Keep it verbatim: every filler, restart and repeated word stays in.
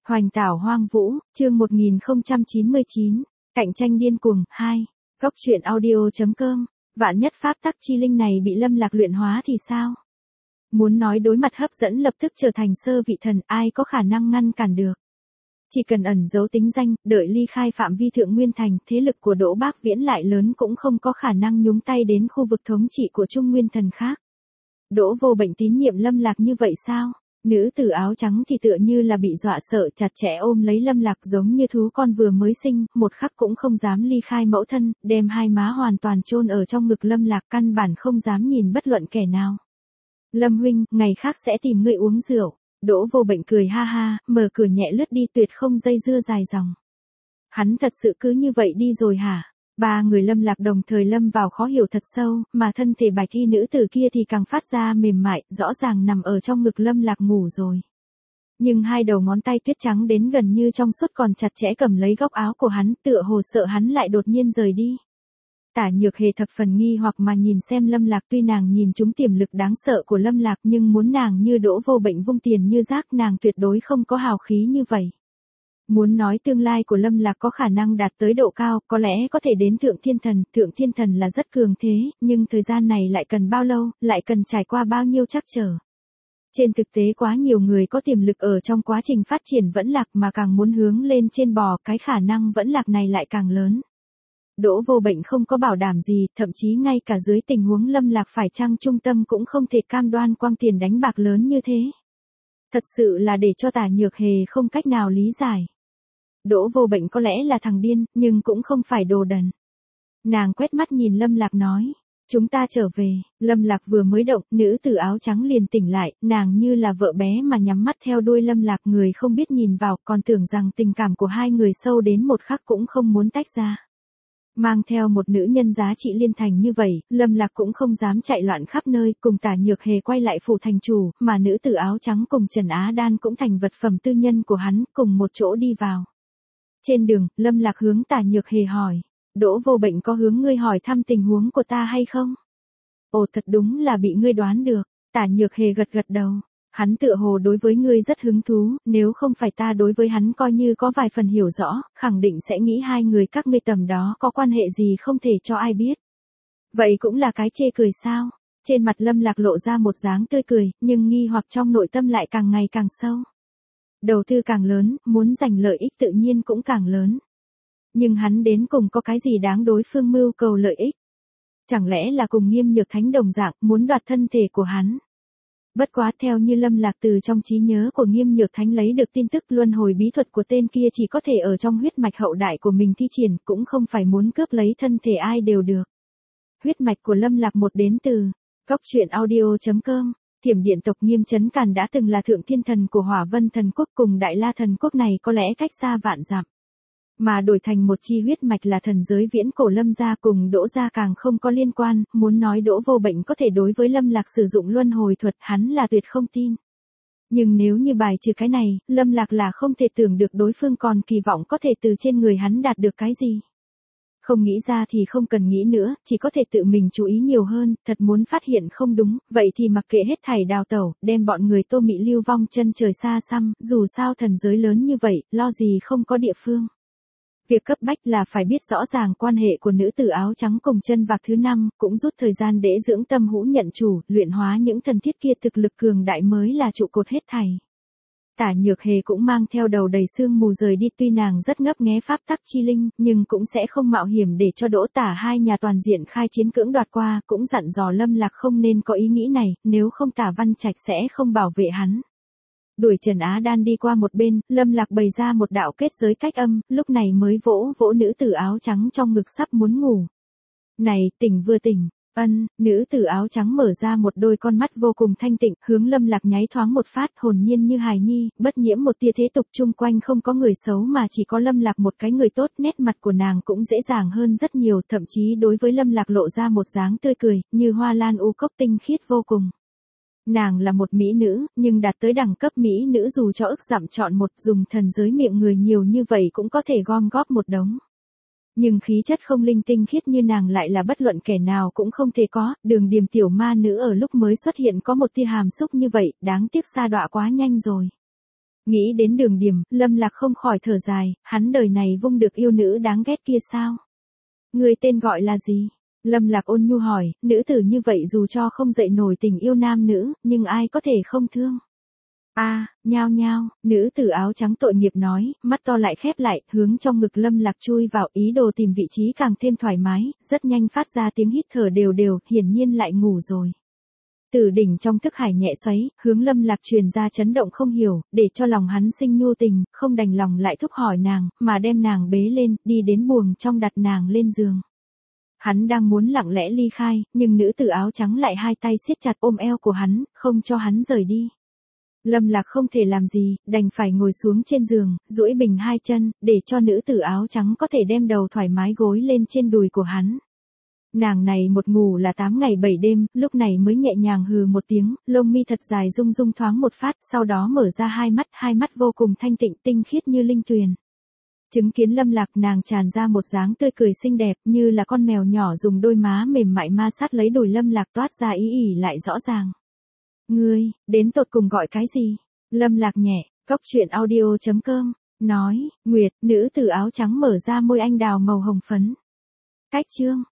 Hoành tảo hoang vũ, chương một nghìn không trăm chín mươi chín, cạnh tranh điên cuồng, hai. Góc truyện audio.com, vạn nhất pháp tắc chi linh này bị Lâm Lạc luyện hóa thì sao? Muốn nói đối mặt hấp dẫn lập tức trở thành sơ vị thần, ai có khả năng ngăn cản được? Chỉ cần ẩn giấu tính danh, đợi ly khai phạm vi Thượng Nguyên Thành, thế lực của Đỗ Bác Viễn lại lớn cũng không có khả năng nhúng tay đến khu vực thống trị của Trung Nguyên Thần khác. Đỗ Vô Bệnh tín nhiệm Lâm Lạc như vậy sao? Nữ tử áo trắng thì tựa như là bị dọa sợ, chặt chẽ ôm lấy Lâm Lạc giống như thú con vừa mới sinh, một khắc cũng không dám ly khai mẫu thân, đem hai má hoàn toàn chôn ở trong ngực Lâm Lạc, căn bản không dám nhìn bất luận kẻ nào. Lâm huynh, ngày khác sẽ tìm ngươi uống rượu. Đỗ Vô Bệnh cười ha ha, mở cửa nhẹ lướt đi, tuyệt không dây dưa dài dòng. Hắn thật sự cứ như vậy đi rồi hả? Ba người Lâm Lạc đồng thời lâm vào khó hiểu thật sâu, mà thân thể bạch y nữ tử kia thì càng phát ra mềm mại, rõ ràng nằm ở trong ngực Lâm Lạc ngủ rồi. Nhưng hai đầu ngón tay tuyết trắng đến gần như trong suốt còn chặt chẽ cầm lấy góc áo của hắn, tựa hồ sợ hắn lại đột nhiên rời đi. Tả Nhược Hề thập phần nghi hoặc mà nhìn xem Lâm Lạc, tuy nàng nhìn trúng tiềm lực đáng sợ của Lâm Lạc nhưng muốn nàng như Đỗ Vô Bệnh vung tiền như rác, nàng tuyệt đối không có hào khí như vậy. Muốn nói tương lai của Lâm Lạc có khả năng đạt tới độ cao, có lẽ có thể đến Thượng Thiên Thần, Thượng Thiên Thần là rất cường thế, nhưng thời gian này lại cần bao lâu, lại cần trải qua bao nhiêu trắc trở. Trên thực tế quá nhiều người có tiềm lực ở trong quá trình phát triển vẫn lạc mà càng muốn hướng lên trên bò, cái khả năng vẫn lạc này lại càng lớn. Đỗ Vô Bệnh không có bảo đảm gì, thậm chí ngay cả dưới tình huống Lâm Lạc phải chăng trung tâm cũng không thể cam đoan quang tiền đánh bạc lớn như thế. Thật sự là để cho Tả Nhược Hề không cách nào lý giải. Đỗ Vô Bệnh có lẽ là thằng điên, nhưng cũng không phải đồ đần. Nàng quét mắt nhìn Lâm Lạc nói, chúng ta trở về. Lâm Lạc vừa mới động, nữ tử áo trắng liền tỉnh lại, nàng như là vợ bé mà nhắm mắt theo đuôi Lâm Lạc, người không biết nhìn vào, còn tưởng rằng tình cảm của hai người sâu đến một khắc cũng không muốn tách ra. Mang theo một nữ nhân giá trị liên thành như vậy, Lâm Lạc cũng không dám chạy loạn khắp nơi, cùng Tả Nhược Hề quay lại phủ thành chủ, mà nữ tử áo trắng cùng Trần Á Đan cũng thành vật phẩm tư nhân của hắn, cùng một chỗ đi vào. Trên đường, Lâm Lạc hướng Tả Nhược Hề hỏi, Đỗ Vô Bệnh có hướng ngươi hỏi thăm tình huống của ta hay không? Ồ, thật đúng là bị ngươi đoán được. Tả Nhược Hề gật gật đầu. Hắn tựa hồ đối với ngươi rất hứng thú, nếu không phải ta đối với hắn coi như có vài phần hiểu rõ, khẳng định sẽ nghĩ hai người các ngươi tầm đó có quan hệ gì không thể cho ai biết. Vậy cũng là cái chê cười sao? Trên mặt Lâm Lạc lộ ra một dáng tươi cười, nhưng nghi hoặc trong nội tâm lại càng ngày càng sâu. Đầu tư càng lớn, muốn giành lợi ích tự nhiên cũng càng lớn. Nhưng hắn đến cùng có cái gì đáng đối phương mưu cầu lợi ích? Chẳng lẽ là cùng Nghiêm Nhược Thánh đồng dạng, muốn đoạt thân thể của hắn? Bất quá theo như Lâm Lạc từ trong trí nhớ của Nghiêm Nhược Thánh lấy được tin tức, luân hồi bí thuật của tên kia chỉ có thể ở trong huyết mạch hậu đại của mình thi triển, cũng không phải muốn cướp lấy thân thể ai đều được. Huyết mạch của Lâm Lạc một đến từ góc truyện audio.com. Thiểm điện tộc Nghiêm Chấn Càn đã từng là Thượng Thiên Thần của Hỏa Vân Thần Quốc, cùng Đại La Thần Quốc này có lẽ cách xa vạn dặm. Mà đổi thành một chi huyết mạch là thần giới viễn cổ Lâm gia, cùng Đỗ gia càng không có liên quan, muốn nói Đỗ Vô Bệnh có thể đối với Lâm Lạc sử dụng luân hồi thuật, hắn là tuyệt không tin. Nhưng nếu như bài trừ cái này, Lâm Lạc là không thể tưởng được đối phương còn kỳ vọng có thể từ trên người hắn đạt được cái gì. Không nghĩ ra thì không cần nghĩ nữa, chỉ có thể tự mình chú ý nhiều hơn, thật muốn phát hiện không đúng, vậy thì mặc kệ hết thảy đào tẩu, đem bọn người Tô Mị lưu vong chân trời xa xăm, dù sao thần giới lớn như vậy, lo gì không có địa phương. Việc cấp bách là phải biết rõ ràng quan hệ của nữ tử áo trắng cùng chân vạc thứ năm, cũng rút thời gian để dưỡng tâm hũ nhận chủ, luyện hóa những thần thiết kia, thực lực cường đại mới là trụ cột hết thảy. Tả Nhược Hề cũng mang theo đầu đầy sương mù rời đi, tuy nàng rất ngấp nghé pháp tắc chi linh, nhưng cũng sẽ không mạo hiểm để cho Đỗ Tả hai nhà toàn diện khai chiến cưỡng đoạt qua, cũng dặn dò Lâm Lạc không nên có ý nghĩ này, nếu không Tả Văn Trạch sẽ không bảo vệ hắn. Đuổi Trần Á Đan đi qua một bên, Lâm Lạc bày ra một đạo kết giới cách âm, lúc này mới vỗ vỗ nữ tử áo trắng trong ngực sắp muốn ngủ. Này, tỉnh vừa tỉnh. Ân, nữ tử áo trắng mở ra một đôi con mắt vô cùng thanh tịnh, hướng Lâm Lạc nháy thoáng một phát, hồn nhiên như hài nhi, bất nhiễm một tia thế tục, chung quanh không có người xấu mà chỉ có Lâm Lạc một cái người tốt, nét mặt của nàng cũng dễ dàng hơn rất nhiều, thậm chí đối với Lâm Lạc lộ ra một dáng tươi cười, như hoa lan u cốc tinh khiết vô cùng. Nàng là một mỹ nữ, nhưng đạt tới đẳng cấp mỹ nữ dù cho ức dặm chọn một, dùng thần giới miệng người nhiều như vậy cũng có thể gom góp một đống. Nhưng khí chất không linh tinh khiết như nàng lại là bất luận kẻ nào cũng không thể có, Đường Điềm tiểu ma nữ ở lúc mới xuất hiện có một tia hàm xúc như vậy, đáng tiếc sa đọa quá nhanh rồi. Nghĩ đến Đường Điểm, Lâm Lạc không khỏi thở dài, hắn đời này vung được yêu nữ đáng ghét kia sao? Người tên gọi là gì? Lâm Lạc ôn nhu hỏi, nữ tử như vậy dù cho không dậy nổi tình yêu nam nữ, nhưng ai có thể không thương? A, à, nhao nhao, nữ tử áo trắng tội nghiệp nói, mắt to lại khép lại, hướng trong ngực Lâm Lạc chui vào, ý đồ tìm vị trí càng thêm thoải mái, rất nhanh phát ra tiếng hít thở đều đều, hiển nhiên lại ngủ rồi. Từ đỉnh trong thức hải nhẹ xoáy, hướng Lâm Lạc truyền ra chấn động không hiểu, để cho lòng hắn sinh nhu tình, không đành lòng lại thúc hỏi nàng, mà đem nàng bế lên, đi đến buồng trong đặt nàng lên giường. Hắn đang muốn lặng lẽ ly khai, nhưng nữ tử áo trắng lại hai tay siết chặt ôm eo của hắn, không cho hắn rời đi. Lâm Lạc không thể làm gì, đành phải ngồi xuống trên giường, duỗi bình hai chân, để cho nữ tử áo trắng có thể đem đầu thoải mái gối lên trên đùi của hắn. Nàng này một ngủ là tám ngày bảy đêm, lúc này mới nhẹ nhàng hừ một tiếng, lông mi thật dài rung rung thoáng một phát, sau đó mở ra hai mắt, hai mắt vô cùng thanh tịnh tinh khiết như linh tuyền. Chứng kiến Lâm Lạc, nàng tràn ra một dáng tươi cười xinh đẹp, như là con mèo nhỏ dùng đôi má mềm mại ma sát lấy đùi Lâm Lạc, toát ra ý ỉ lại rõ ràng. Ngươi, đến tột cùng gọi cái gì? Lâm Lạc nhẹ, cốc truyện audio chấm com, nói, Nguyệt, nữ tử áo trắng mở ra môi anh đào màu hồng phấn. Cách chương